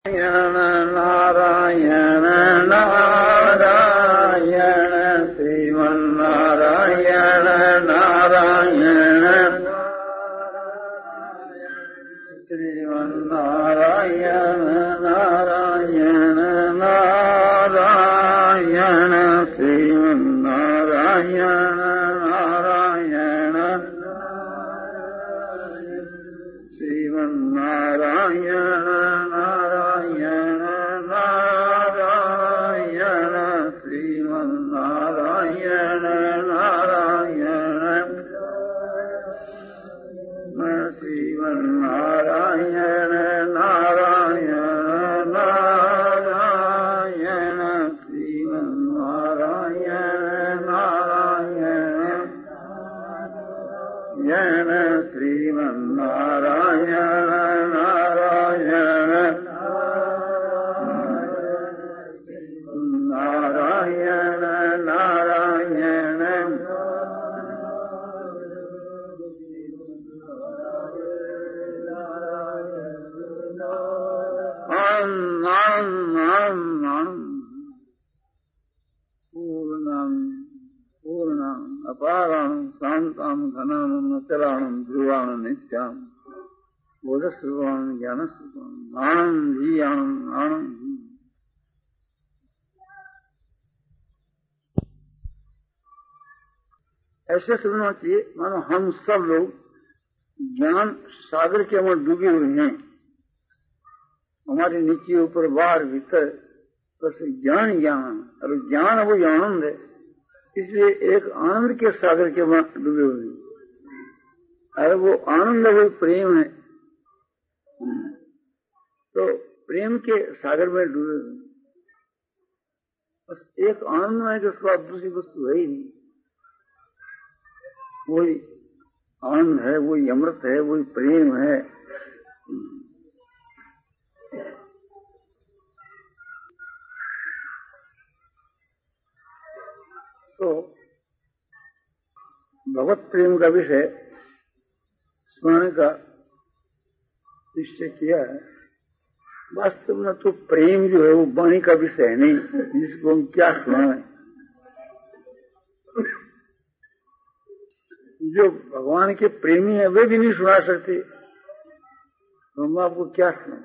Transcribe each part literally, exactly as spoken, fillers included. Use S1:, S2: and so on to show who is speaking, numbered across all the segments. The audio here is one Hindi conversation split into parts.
S1: नारायण नारायण श्रीमन्नारायण नारायण श्रीमन्नारायण नारायण नारायण श्रीमन्नारायण नारायण श्रीमन्नारायण नारायण नारायण श्रीमन्नारायण नारायण श्रीमन्नारायण नारायण नारायण श्रीमन्नारायण नारायण यण श्रीमन्नारायण नारायण नारायण नारायण पूर्णं पूर्णं अपारं शांतं घनानं अचलानं ध्रुवानं नित्यां बोधस्वरूपानं ज्ञानस्वरूपानं आनंदीयानं आनंदी। ऐसे सुनना चाहिए मानो हम सब लोग ज्ञान सागर के अंदर डूबे हुए हैं। हमारे नीचे ऊपर बाहर भीतर बस ज्ञान ज्ञान और ज्ञान वो आनंद है, इसलिए एक आनंद के सागर के वहां डूबे हुए हैं। अरे वो आनंद वो प्रेम है, तो प्रेम के सागर में डूबे हुए बस एक आनंद में जो स्वाद दूसरी वस्तु है ही नहीं। वही आनंद है, वही अमृत है, वही प्रेम है। तो भगवत प्रेम का विषय स्मरण का निश्चय किया है। वास्तव में तो प्रेम जो है वो वाणी का विषय है नहीं, जिसको हम क्या सुनाएं। जो भगवान के प्रेमी है वे भी नहीं सुना सकते, तो हम आपको क्या सुनाएं।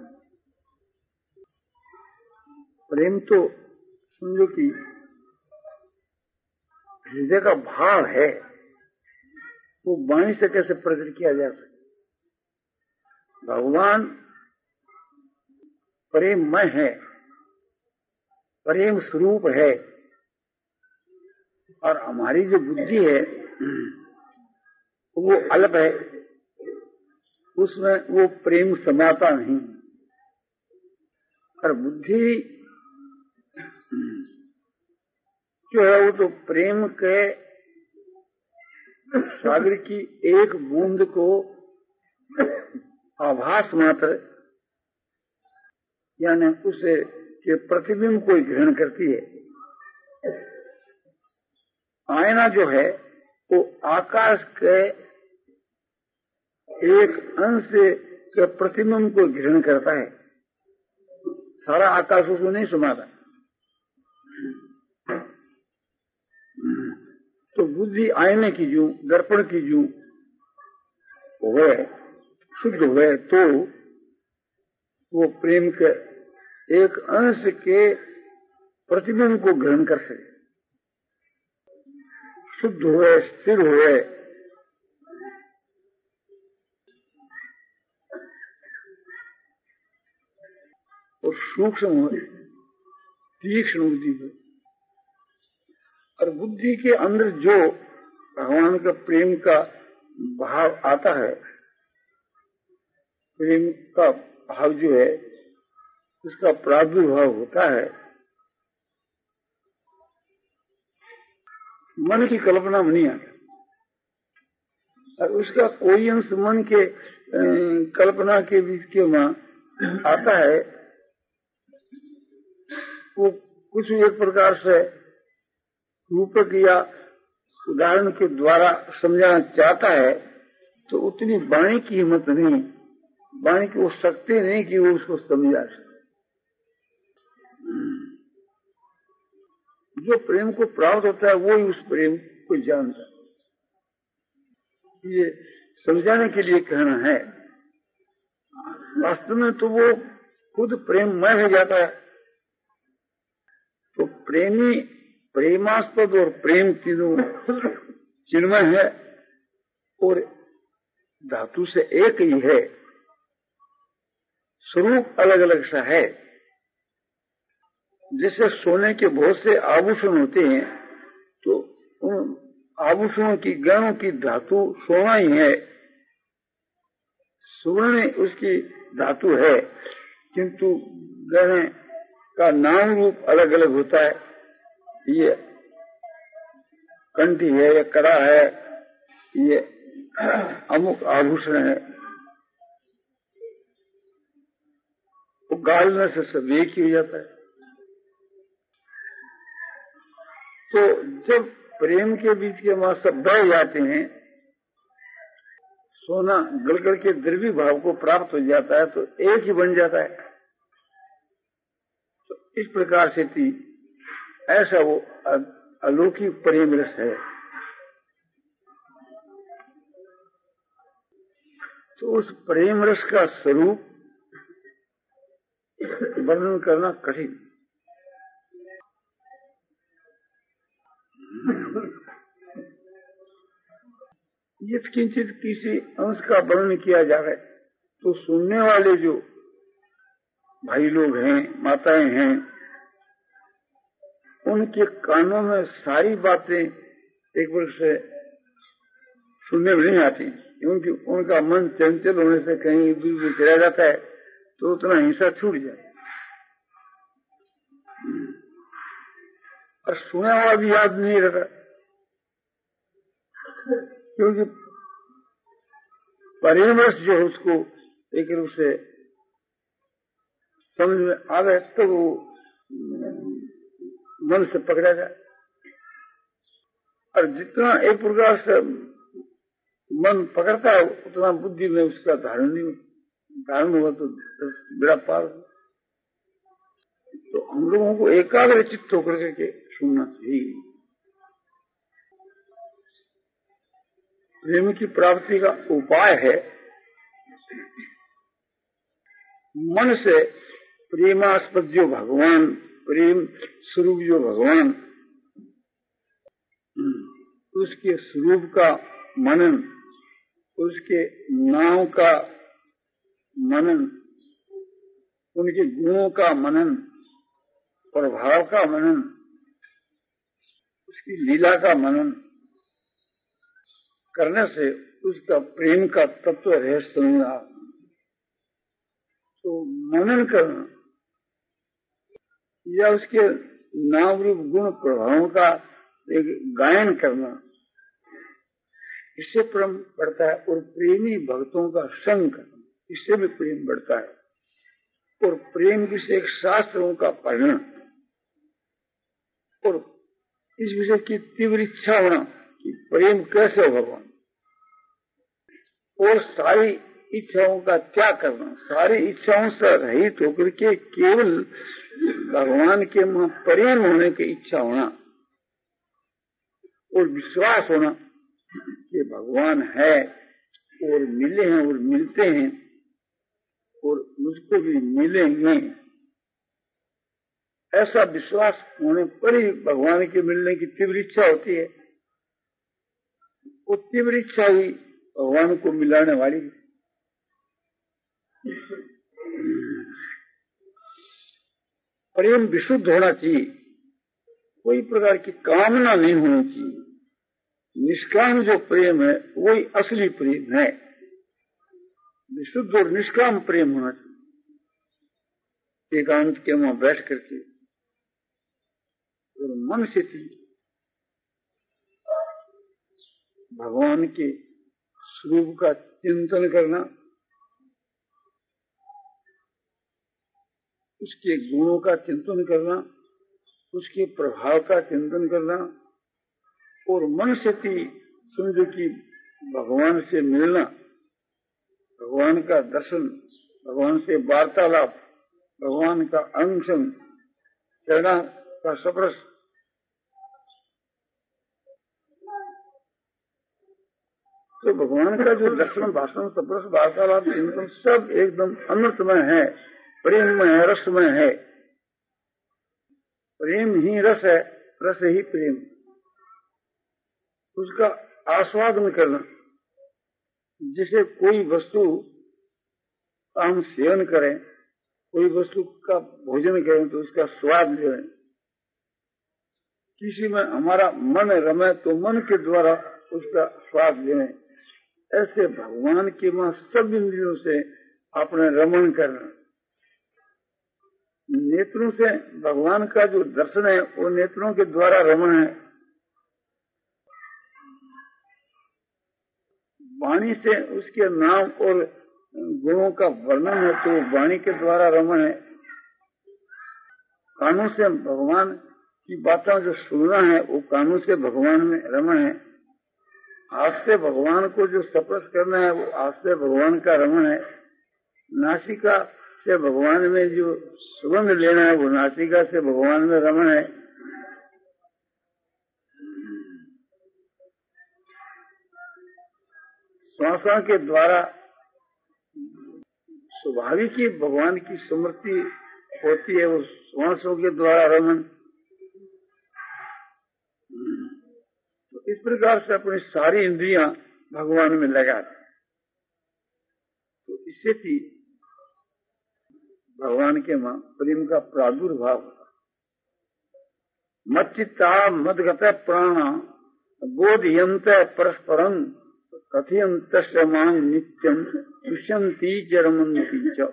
S1: प्रेम तो समझो कि हृदय का भाव है, वो वाणी से कैसे प्रकट किया जा सकता। भगवान प्रेममय है, प्रेम स्वरूप है, और हमारी जो बुद्धि है वो अल्प है, उसमें वो प्रेम समाता नहीं। और बुद्धि जो है वो तो प्रेम के सागर की एक बूंद को आभास मात्र यानी उसे के प्रतिबिंब को ग्रहण करती है। आईना जो है वो आकाश के एक अंश के प्रतिबिंब को ग्रहण करता है, सारा आकाश उसको नहीं समाता। तो बुद्धि आईने की जू दर्पण की जू हुए शुद्ध हुए तो वो प्रेम के एक अंश के प्रतिबिंब को ग्रहण कर सके, शुद्ध हुए, स्थिर हुए। और सूक्ष्म हुए, तीक्ष्ण बुद्धि हुए। और बुद्धि के अंदर जो भगवान का प्रेम का भाव आता है, प्रेम का भाव जो है उसका प्रादुर्भाव होता है, मन की कल्पना में नहीं आता। और उसका कोई अंश मन के कल्पना के बीच के वहां आता है, वो कुछ एक प्रकार से रूपक या उदाहरण के द्वारा समझाना चाहता है, तो उतनी वाणी की हिम्मत नहीं, वाणी की वो शक्ति नहीं कि वो उसको समझा सके। जो प्रेम को प्राप्त होता है वो ही उस प्रेम को जानता है। ये समझाने के लिए कहना है। वास्तव में तो वो खुद प्रेममय हो जाता है। तो प्रेमी प्रेमास्पद और प्रेम तीनों चिन्मय है और धातु से एक ही है, स्वरूप अलग अलग सा है। जैसे सोने के बहुत से आभूषण होते हैं तो उन आभूषणों की गहनों की धातु सोना ही है, स्वर्ण उसकी धातु है, किंतु गहने का नाम रूप अलग अलग होता है। ये कंठी है, ये कड़ा है, ये अमुक आभूषण है, वो गालने से सब एक ही हो जाता है। तो जब प्रेम के बीच के वहां सब बह जाते हैं, सोना गलगल के द्रव्य भाव को प्राप्त हो जाता है तो एक ही बन जाता है। तो इस प्रकार से थी, ऐसा वो अलौकिक प्रेम रस है। तो उस प्रेम रस का स्वरूप वर्णन करना कठिन। यत्किंचित किसी अंश का वर्णन किया जाए तो सुनने वाले जो भाई लोग हैं, माताएं हैं, उनके कानों में सारी बातें एक बार से सुनने में नहीं आती, क्योंकि उनका मन चंचल होने से कहीं दूर चला जाता है तो उतना हिंसा छूट जाए। और सुना हुआ भी याद नहीं रहता, क्योंकि परिवेश जो उसको एक रूप से समझ में आ गए तो वो मन से पकड़ा जाए। और जितना एक प्रकार से मन पकड़ता है उतना बुद्धि में उसका धारण नहीं धारण हुआ तो बड़ा पार। तो हम लोगों को एकाग्र चित्त होकर के सुनना चाहिए। प्रेम की प्राप्ति का उपाय है मन से प्रेमास्पद जो भगवान, प्रेम स्वरूप जो भगवान, उसके स्वरूप का मनन, उसके नाम का मनन, उनके गुणों का मनन, प्रभाव का मनन, उसकी लीला का मनन करने से उसका प्रेम का तत्व रहस्य समझना। तो मनन करना या उसके नाम रूप गुण प्रभावों का एक गायन करना, इससे प्रेम बढ़ता है। और प्रेमी भक्तों का संग करना, इससे भी प्रेम बढ़ता है। और प्रेम विषय शास्त्रों का पढ़ना और इस विषय की तीव्र इच्छा होना कि प्रेम कैसे हो भगवान, और सारी इच्छाओं का त्याग करना, सारी इच्छाओं से रहित होकर के केवल भगवान के वहां प्रेम होने की इच्छा होना और विश्वास होना कि भगवान है और मिले हैं और मिलते हैं और मुझको भी मिलेंगे, ऐसा विश्वास होने पर ही भगवान के मिलने की तीव्र इच्छा होती है। वो तीव्र इच्छा ही भगवान को मिलाने वाली है। प्रेम विशुद्ध होना चाहिए, कोई प्रकार की कामना नहीं होनी चाहिए। निष्काम जो प्रेम है वही असली प्रेम है। विशुद्ध और निष्काम प्रेम होना चाहिए। एकांत के वहां बैठ करके और मन से भगवान के स्वरूप का चिंतन करना, उसके गुणों का चिंतन करना, उसके प्रभाव का चिंतन करना और मन से समझो कि भगवान से मिलना, भगवान का दर्शन, भगवान से वार्तालाप, भगवान का अनशन, चरणा का स्पर्श, तो भगवान का जो दर्शन, भाषण, स्पर्श, वार्तालाप, चिंतन सब एकदम अमृतमय है, प्रेममय है, रसमय है। प्रेम ही रस है, रस ही प्रेम। उसका आस्वादन करना, जिसे कोई वस्तु का हम सेवन करें, कोई वस्तु का भोजन करें तो उसका स्वाद लें, किसी में हमारा मन रमे तो मन के द्वारा उसका स्वाद लें। ऐसे भगवान के वहां सब इंद्रियों से अपने रमण करना। नेत्रों से भगवान का जो दर्शन है वो नेत्रों के द्वारा रमण है। वाणी से उसके नाम और गुणों का वर्णन है तो वाणी के द्वारा रमण है। कानों से भगवान की बातें जो सुनना है वो कानों से भगवान में रमण है। हाथ से भगवान को जो स्पर्श करना है वो हाथ से भगवान का रमण है। नासिका से भगवान में जो सुगंध लेना है वो नासिका से भगवान में रमण है। श्वासों के द्वारा स्वाभाविक ही भगवान की स्मृति होती है, वो श्वासों के द्वारा रमण। तो इस प्रकार से अपनी सारी इंद्रियां भगवान में लगा दी, तो इससे भी भगवान के मां प्रेम का प्रादुर्भाव होता। मच्चित्ता मदगत प्राण बोधयंत परस्परम कथयंत मांग नित्यम सुष्यंती च रमन्ति च।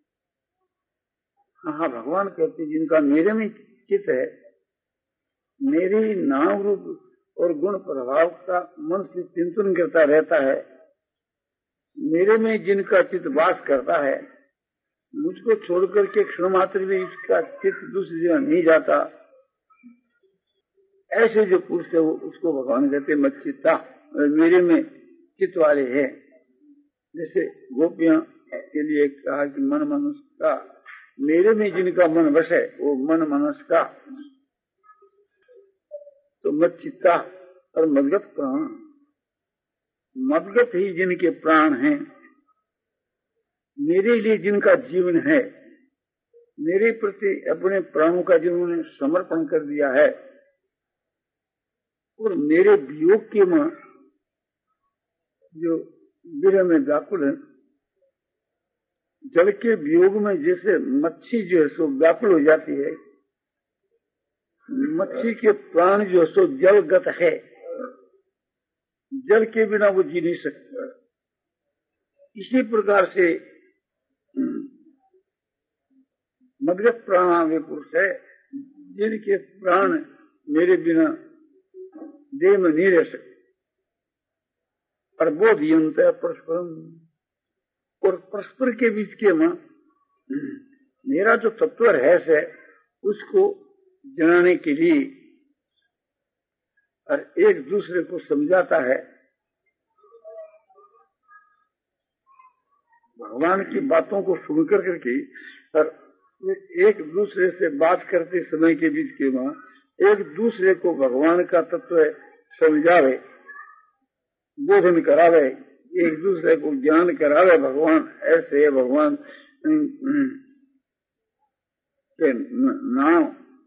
S1: हाँ, भगवान कहते जिनका मेरे में चित्त है, मेरे ही नाम रूप और गुण प्रभाव का मन से चिंतन करता रहता है, मेरे में जिनका चित्त वास करता है, मुझको छोड़कर के क्षण मात्र भी इसका चित्त दूसरी जगह नहीं जाता, ऐसे जो पुरुष है वो उसको भगवान कहते मच्चित्ता, मेरे में चित्त वाले है। जैसे गोपियां के लिए कहा कि मन मनुष्य का, मेरे में जिनका मन बस है वो मन मनुष्य का। तो मच्चित्ता और मदगत प्राण, मदगत ही जिनके प्राण हैं, मेरे लिए जिनका जीवन है, मेरे प्रति अपने प्राणों का जिन्होंने समर्पण कर दिया है, और मेरे वियोग के मां जो विरह में व्याकुल है, जल के वियोग में जैसे मच्छी जो है सो व्याकुल हो जाती है, मच्छी के प्राण जो है सो जलगत है, जल के बिना वो जी नहीं सकता। इसी प्रकार से मदगत प्राण वे पुरुष है जिनके प्राण मेरे बिना देह में नहीं रह सकते। और बोधयंत परस्पर, और परस्पर के बीच के मां मेरा जो तत्व रहस्य है उसको जनाने के लिए और एक दूसरे को समझाता है। भगवान की बातों को सुनकर करके और एक दूसरे से बात करते समय के बीच के मां एक दूसरे को भगवान का तत्व समझावे, बोधन करावे, एक दूसरे को ज्ञान करावे। भगवान ऐसे है, भगवान के नाम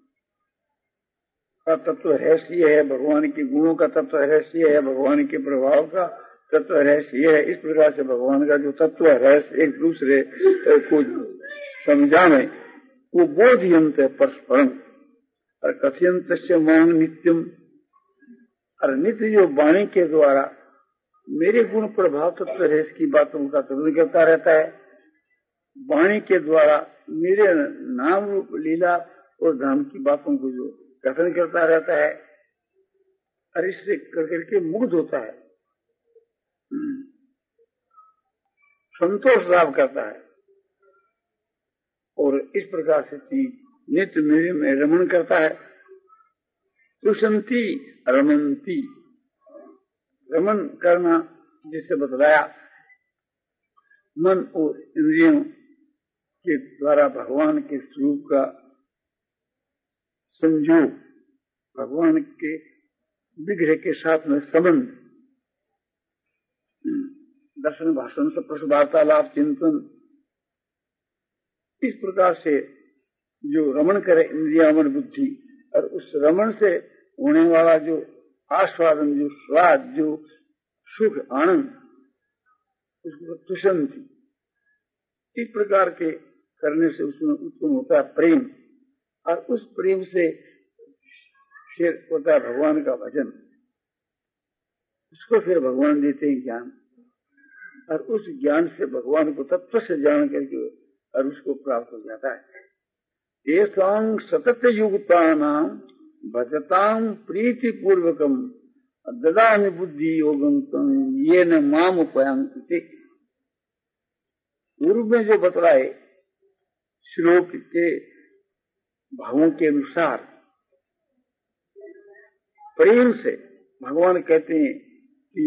S1: का तत्व रहस्य है, भगवान के गुणों का तत्व रहस्य है, भगवान के प्रभाव का तत्व रहस्य है। इस प्रकार से भगवान का जो तत्व रहस्य एक दूसरे को समझाने, वो बोधयंत है परस्परम और कथयंत से मांग नित्यम, और नित्य जो वाणी के द्वारा मेरे गुण प्रभाव तत्व रहस्य की बातों का कथन करता रहता है, वाणी के द्वारा मेरे नाम रूप लीला और धाम की बातों को जो कथन करता रहता है, और इससे कर करके मुग्ध होता है, संतोष लाभ करता है, और इस प्रकार से नित्य मेरे में रमण करता है। सुशंति रमंती, रमन करना जिसे बतलाया, मन और इंद्रियों के द्वारा भगवान के स्वरूप का संयोग, भगवान के विग्रह के साथ में संबंध, दर्शन भाषण सप्रश वार्तालाप चिंतन, इस प्रकार से जो रमण करे इंद्रिया मन बुद्धि, और उस रमण से होने वाला जो आस्वादन, जो स्वाद, जो सुख आनंद, उसको तुषंति, इस प्रकार के करने से उसमें उत्पन्न होता है प्रेम, और उस प्रेम से फिर होता है भगवान का भजन, उसको फिर भगवान देते हैं ज्ञान, और उस ज्ञान से भगवान को तत्व से जान करके और उसको प्राप्त हो जाता है। येषां सतत युक्तानां भजतां प्रीति पूर्वकम ददामि बुद्धि योगं तं येन माम उपयांति। पूर्व में जो बतलाए श्लोक के भावों के अनुसार प्रेम से भगवान कहते हैं कि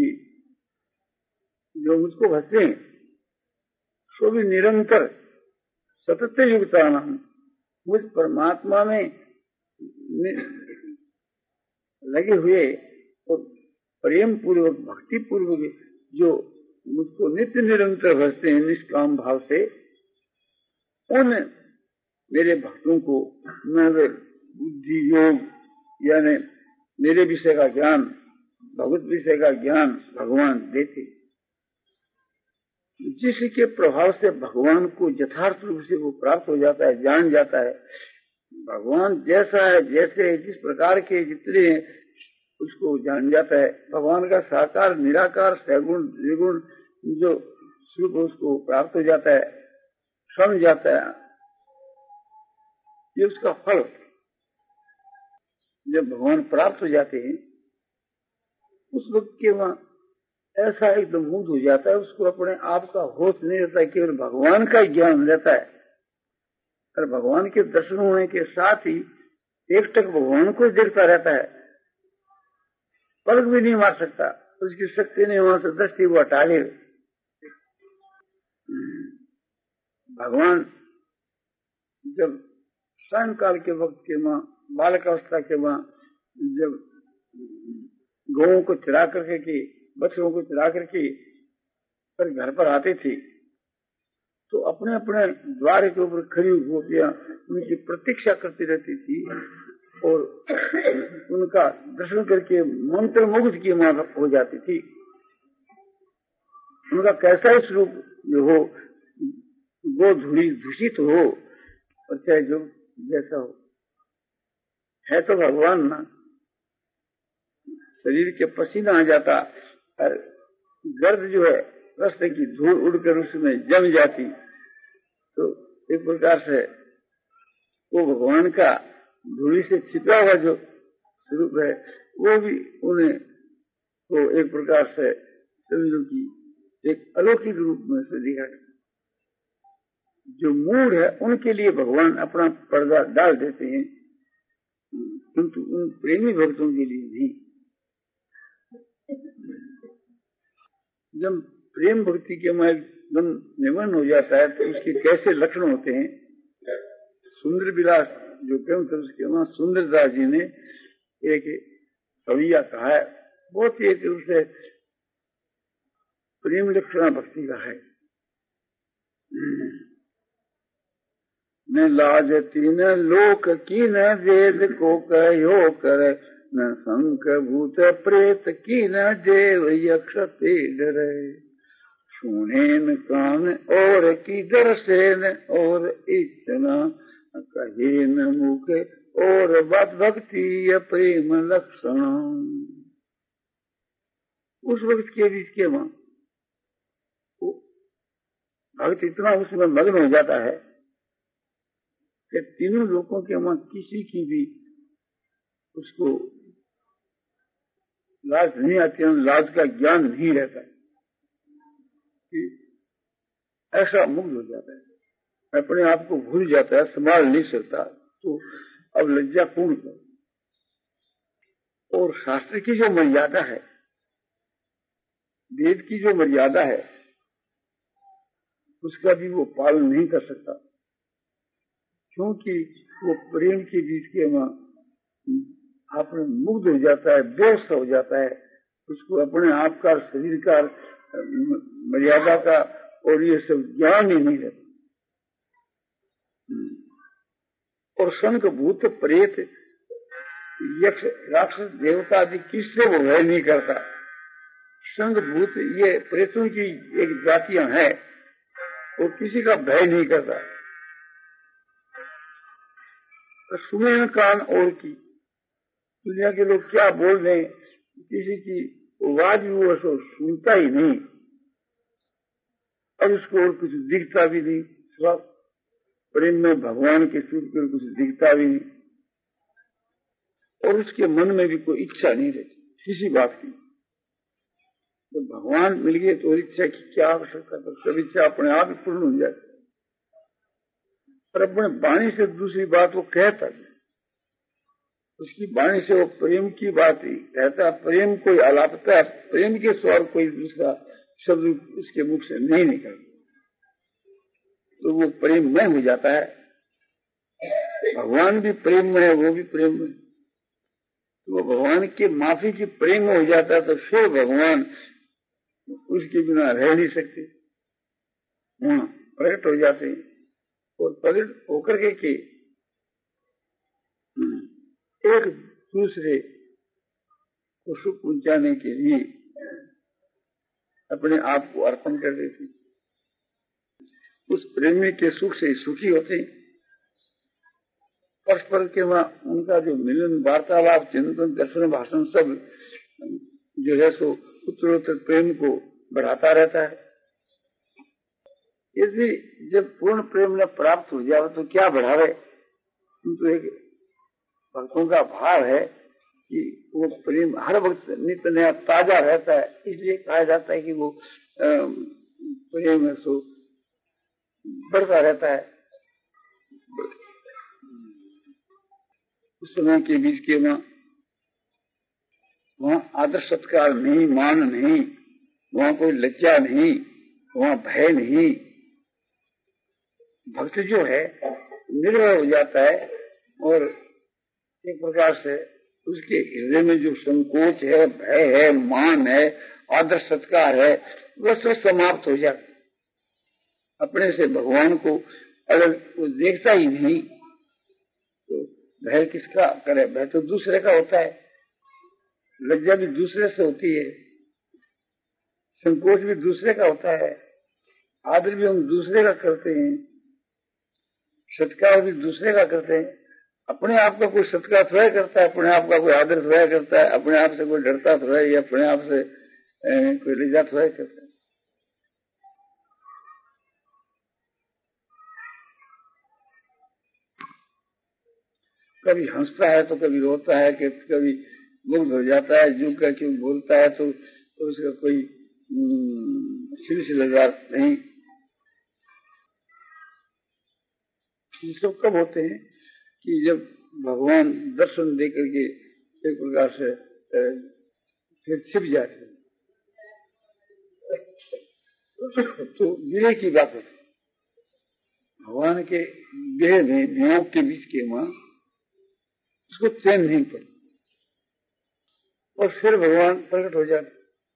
S1: जो मुझको भजते हैं सो भी निरंतर सतत युक्ता नाम, मुझ परमात्मा में लगे हुए और प्रेम पूर्वक भक्ति पूर्वक जो मुझको नित्य निरंतर भजते हैं निष्काम भाव से, उन मेरे भक्तों को मैं बुद्धि योग यानी मेरे विषय का ज्ञान, भगवत विषय का ज्ञान भगवान देते, जिसके प्रभाव से भगवान को यथार्थ रूप से वो प्राप्त हो जाता है, जान जाता है। भगवान जैसा है, जैसे जिस प्रकार के जितने उसको जान जाता है, भगवान का साकार निराकार सगुण निर्गुण जो स्वरूप उसको प्राप्त हो जाता है, समझ जाता है। ये उसका फल, जब भगवान प्राप्त हो जाते हैं उस वक्त के वहां ऐसा एकदम मुग्ध हो जाता है, उसको अपने आप का होश नहीं रहता, केवल भगवान का ज्ञान रहता है। और भगवान के दर्शन होने के साथ ही एकटक भगवान को देखता रहता है, पलक भी नहीं मार सकता, उसकी शक्ति नहीं वहां से दृष्टि वो हटा ले। भगवान जब सायंकाल के वक्त के वहां बालक अवस्था के वहां जब गौओं को चरा करके की बच्चों को चरा करके पर घर पर आते थे, तो अपने अपने द्वार के ऊपर खड़ी गोपियां उनकी प्रतीक्षा करती रहती थी और उनका दर्शन करके मंत्र मुग्ध की मां हो जाती थी। उनका कैसा ही स्वरूप जो हो, गो धूली दूषित हो और चाहे जो जैसा हो, है तो भगवान ना। शरीर के पसीना आ जाता और गर्द जो है रास्ते की धूल उड़कर उसमें जम जाती, तो एक प्रकार से वो भगवान का धूली से छिपा हुआ जो स्वरूप है वो भी उन्हें तो एक प्रकार से समझो कि एक अलौकिक रूप में से दिखा। जो मूड है उनके लिए भगवान अपना पर्दा डाल देते हैं, किंतु उन प्रेमी भक्तों के लिए नहीं। जब प्रेम भक्ति के में एकदम निमग्न हो जाता है तो उसके कैसे लक्षण होते हैं। सुंदर विलास जो प्रेम थे उसके वहां सुंदरदास जी ने एक कविया कहा है, बहुत ही एक रूप से प्रेम लक्षणा भक्ति का है। न लाजती न लोक की न वेद को कहो कर, न शंख भूत प्रेत की न देव यक्ष ते डरे। सुने न कान और की दर्शन और इतना, कहे न मुख और बात भक्ति प्रेम लक्षण। उस वक्त के बीच के वहां भक्त इतना उसमें मग्न हो जाता है कि तीनों लोगों के वहां किसी की भी उसको लाज नहीं आती, लाज का ज्ञान नहीं रहता कि ऐसा मुग्ध हो जाता है, अपने आप को भूल जाता है, संभाल नहीं सकता, तो अब लज्जा पूर्ण कर। और शास्त्र की जो मर्यादा है, वेद की जो मर्यादा है, उसका भी वो पालन नहीं कर सकता, क्योंकि वो प्रेम के बीच के वहां अपने मुग्ध हो जाता है, बेहोश हो जाता है, उसको अपने आप का शरीर का मर्यादा का और ये सब ज्ञान ही नहीं रहता। और शंख भूत प्रेत यक्ष राक्षस देवता आदि किससे वो भय नहीं करता। शंख भूत ये प्रेतों की एक जातियां हैं, वो किसी का भय नहीं करता। तो सुने न कान और की, दुनिया के लोग क्या बोल रहे हैं, किसी की आवाज भी वो सो सुनता ही नहीं, और उसको और कुछ दिखता भी नहीं। सब प्रेम में भगवान के सूर पर कुछ दिखता भी नहीं, और उसके मन में भी कोई इच्छा नहीं रहती किसी बात की। तो भगवान मिल गए तो इच्छा की क्या आवश्यकता, तो सब इच्छा अपने आप ही पूर्ण हो जाती। पर अपने वाणी से दूसरी बात वो कहता है, उसकी वाणी से वो प्रेम की बात ही कहता। प्रेम कोई अलापता है, प्रेम के स्वर कोई दूसरा शब्द उसके मुख से नहीं निकलता, तो वो प्रेम में हो जाता है। भगवान भी प्रेम में है, वो भी प्रेम में, तो वो भगवान के माफी की प्रेम में हो जाता है, तो फिर भगवान उसके बिना रह नहीं सकते, वहां प्रकट हो जाते हैं। और प्रकट होकर के, के एक दूसरे को सुख पहुंचाने के लिए अपने आप को अर्पण कर देते। उस प्रेमी के सुख से सुखी होते। परस्पर के वहां उनका जो मिलन, वार्तालाप, चिंतन, दर्शन, भाषण सब जो है सो उत्तरोत्तर प्रेम को बढ़ाता रहता है। यदि जब पूर्ण प्रेम न प्राप्त हो जाए तो क्या बढ़ावे। तो एक भक्तों का भाव है कि वो प्रेम हर वक्त नित्य नया ताजा रहता है, इसलिए कहा जाता है कि वो प्रेम है सो बढ़ता रहता है। उस समय के बीच के वहां वहां आदर सत्कार नहीं, मान नहीं, वहां कोई लज्जा नहीं, वहां भय नहीं। भक्त जो है निर्भय हो जाता है, और एक प्रकार से उसके हृदय में जो संकोच है, भय है, मान है, आदर सत्कार है, वह सब समाप्त हो जाता। अपने से भगवान को अगर वो देखता ही नहीं तो भय किसका करे। भय तो दूसरे का होता है, लज्जा भी दूसरे से होती है, संकोच भी दूसरे का होता है, आदर भी हम दूसरे का करते हैं, सत्कार भी दूसरे का करते हैं। अपने आप का कोई सत्कार थोड़ा करता है, अपने आप का कोई आदर थोड़ा करता है, अपने आप से कोई डरता थोड़ा है, या अपने आप से ए, कोई लज्जा थोड़ा करता है। कभी हंसता है तो कभी रोता है, कि कभी मुग्ध हो जाता है, जो का क्यों बोलता है तो, तो उसका कोई सिलसिलेदार नहीं। ये सब कब होते हैं कि जब भगवान दर्शन देकर के एक प्रकार से फिर छिप जाते हैं, तो विरह की बात होती है। भगवान के देह में वियोग के बीच के वहां उसको चैन नहीं पड़ता, और फिर भगवान प्रकट हो जाते।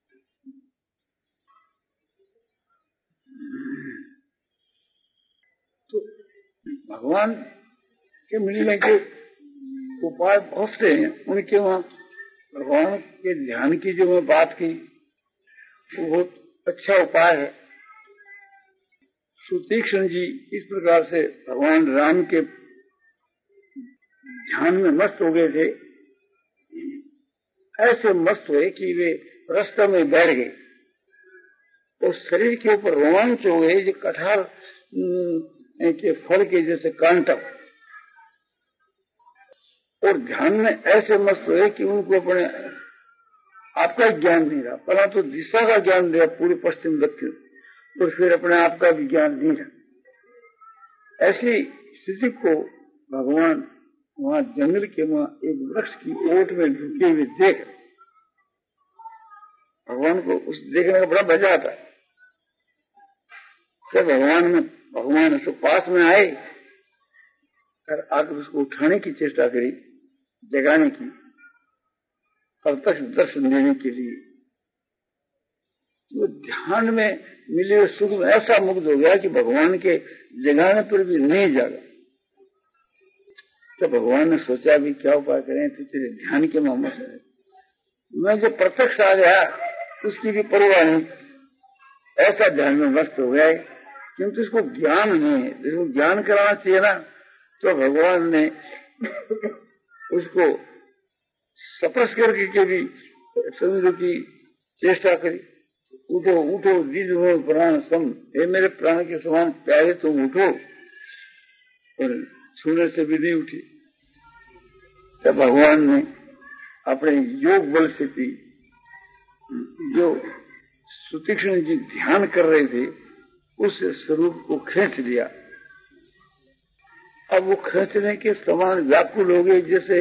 S1: तो भगवान के मिलने के उपाय बहुत से हैं। उनके वहां भगवान के ध्यान की जो मैं बात की, वो बहुत अच्छा उपाय है। सुतीक्ष्ण जी इस प्रकार से भगवान राम के ध्यान में मस्त हो गए थे, ऐसे मस्त हुए कि वे रास्ते में बैठ गए और शरीर के ऊपर रोमांच हो गए, जो कटहल के फल के जैसे कांटक, और ध्यान में ऐसे मस्त हुए कि उनको अपने आपका ज्ञान नहीं रहा, पहला तो दिशा का ज्ञान रहा, पूर्व पश्चिम दक्षिण, और फिर अपने आप का भी ज्ञान नहीं रहा। ऐसी स्थिति को भगवान वहां जंगल के वहां एक वृक्ष की ओट में झुके हुए देख, भगवान को उस देखने का बड़ा मजा आता है। जब भगवान में भगवान उसके पास में आए और आकर उसको उठाने की चेष्टा करी, जगाने की, और तक दर्शन देने के लिए, वो ध्यान में मिले सुख में ऐसा मुग्ध हो गया कि भगवान के जगाने पर भी नहीं जागा। तो भगवान ने सोचा भी क्या उपाय करें, तो तेरे ध्यान के मामले से मैं जो प्रत्यक्ष आ गया उसकी भी परवाह नहीं, ऐसा ध्यान में मस्त हो गया। क्योंकि उसको ज्ञान नहीं है, जिसको ज्ञान कराना चाहिए ना, तो भगवान ने उसको सप्रस करके के भी समझो की चेष्टा करी। उठो उठो दीजो प्राण सम, हे मेरे प्राण के समान प्यारे तुम उठो, और छूने से भी नहीं उठी। तब भगवान ने अपने योग बल से भी जो सुतीक्ष्ण जी ध्यान कर रहे थे उस स्वरूप को खींच लिया। अब वो खींचने के समान व्याकुल हो गए, जैसे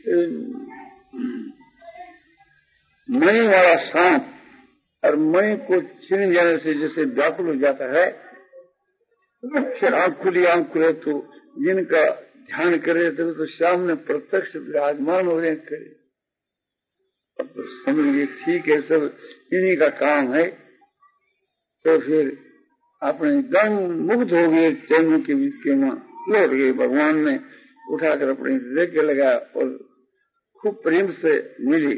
S1: मणि वाला सांप और मणि को छीन जाने से जैसे व्याकुल हो जाता है, फिर आंख खुली आंख खुले तो जिनका ध्यान कर रहे थे तो सामने प्रत्यक्ष विराजमान हो रहे थे। अब तो समझ लिए ठीक है, सब इन्हीं का काम है। तो फिर अपने एकदम मुग्ध हो गए, चरणों के बीच के वहां लौट गए। भगवान ने उठाकर अपने हृदय के लगाया और खूब प्रेम से मिली।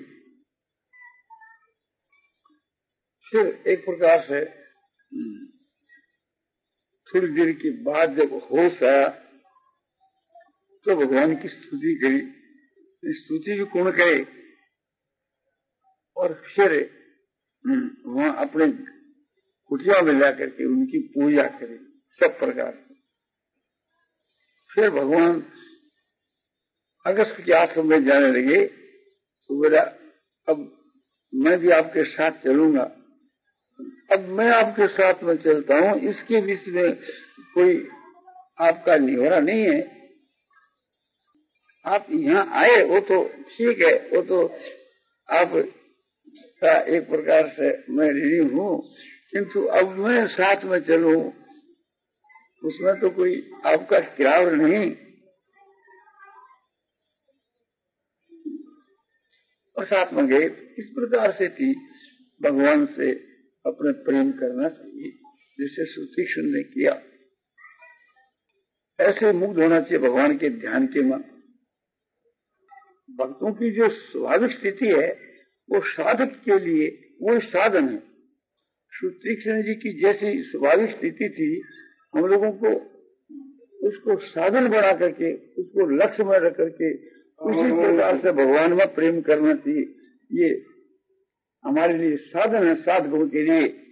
S1: फिर एक प्रकार से थोड़ी देर के बाद जब होश आया तो भगवान की स्तुति करी। स्तुति भी कौन करे, और फिर वहां अपने कुटिया में जाकर के उनकी पूजा करे सब प्रकार से। फिर भगवान अगस्त के आश्रम में जाने लगे तो बोला अब मैं भी आपके साथ चलूंगा। अब मैं आपके साथ में चलता हूँ, इसके बीच में कोई आपका निवारा नहीं है। आप यहाँ आए वो तो ठीक है, वो तो आप का एक प्रकार से मैं ऋणी हूँ, किंतु अब मैं साथ में चलूं उसमें तो कोई आपका किराया नहीं। और साथ में गए। इस प्रकार से थी भगवान से अपने प्रेम करना चाहिए, जिसे सुतीक्ष्ण ने किया। ऐसे मुग्ध होना चाहिए भगवान के ध्यान के में। भक्तों की जो स्वाभाविक स्थिति है वो साधक के लिए वो साधन है। सुतीक्ष्ण जी की जैसी स्वाभाविक स्थिति थी, हम लोगों को उसको साधन बना करके, उसको लक्ष्य में रख करके उसी प्रकार से भगवान में प्रेम करना चाहिए। ये हमारे लिए साधन है साधकों के लिए।